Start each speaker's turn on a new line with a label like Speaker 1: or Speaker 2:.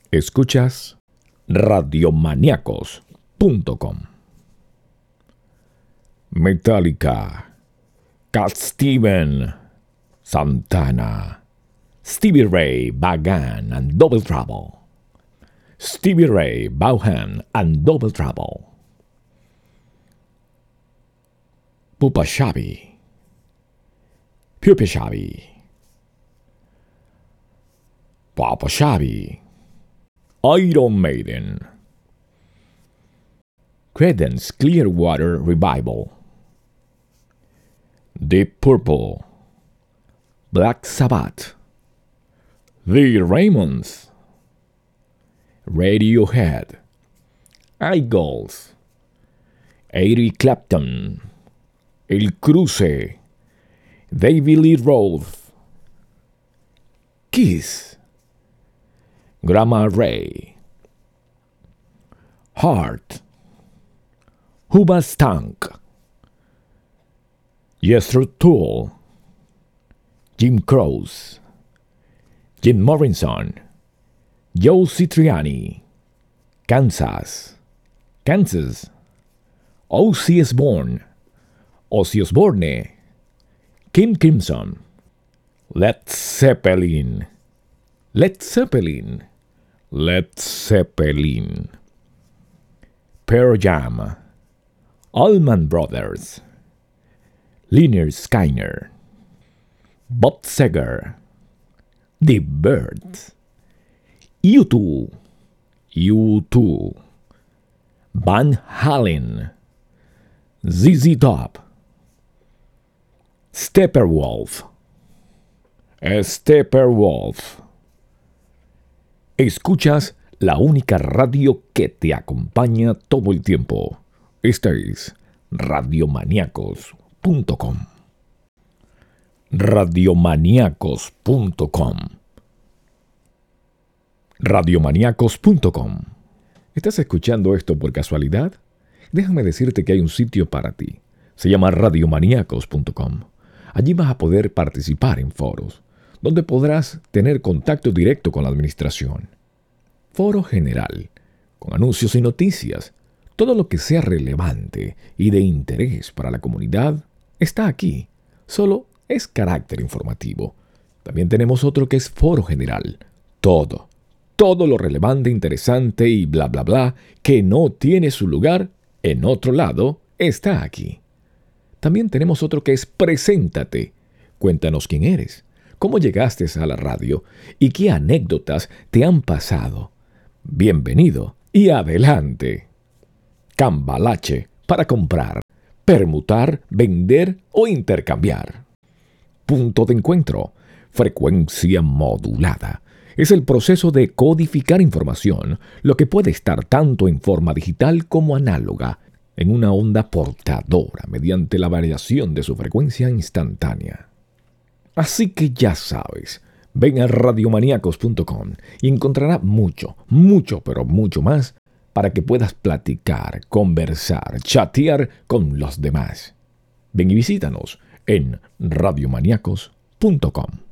Speaker 1: Escuchas Radiomaniacos.com. Metallica, Cat Steven, Santana, Stevie Ray Vaughan and Double Trouble. Stevie Ray Vaughan and Double Trouble. Pupa Shabby, Pupa Shabby, Papa Shabby, Iron Maiden, Creedence Clearwater Revival, Deep Purple, Black Sabbath, The Raymonds, Radiohead, Eagles, Eric Clapton, El Cruce, David Lee Roth, Kiss, Grandma Ray, Heart, Hoobastank, Jethro Tull, Jim Croce, Jim Morrison, Joe Citriani, Kansas, Ozzy Osbourne, King Crimson, Led Zeppelin, Pearl Jam, Allman Brothers, Lynyrd Skynyrd, Bob Seger, The Byrds, U2, Van Halen, ZZ Top, Steppenwolf. Escuchas la única radio que te acompaña todo el tiempo. Esta es Radiomaniacos.com. Radiomaniacos.com. Radiomaniacos.com. ¿Estás escuchando esto por casualidad? Déjame decirte que hay un sitio para ti. Se llama Radiomaniacos.com. Allí vas a poder participar en foros, donde podrás tener contacto directo con la administración. Foro general, con anuncios y noticias. Todo lo que sea relevante y de interés para la comunidad está aquí. Solo es carácter informativo. También tenemos otro que es foro general. Todo lo relevante, interesante y bla bla bla que no tiene su lugar en otro lado está aquí. También tenemos otro que es Preséntate. Cuéntanos quién eres, cómo llegaste a la radio y qué anécdotas te han pasado. Bienvenido y adelante. Cambalache para comprar, permutar, vender o intercambiar. Punto de encuentro. Frecuencia modulada. Es el proceso de codificar información, lo que puede estar tanto en forma digital como análoga, en una onda portadora mediante la variación de su frecuencia instantánea. Así que ya sabes, ven a Radiomaniacos.com y encontrarás mucho, pero mucho más para que puedas platicar, conversar, chatear con los demás. Ven y visítanos en Radiomaniacos.com.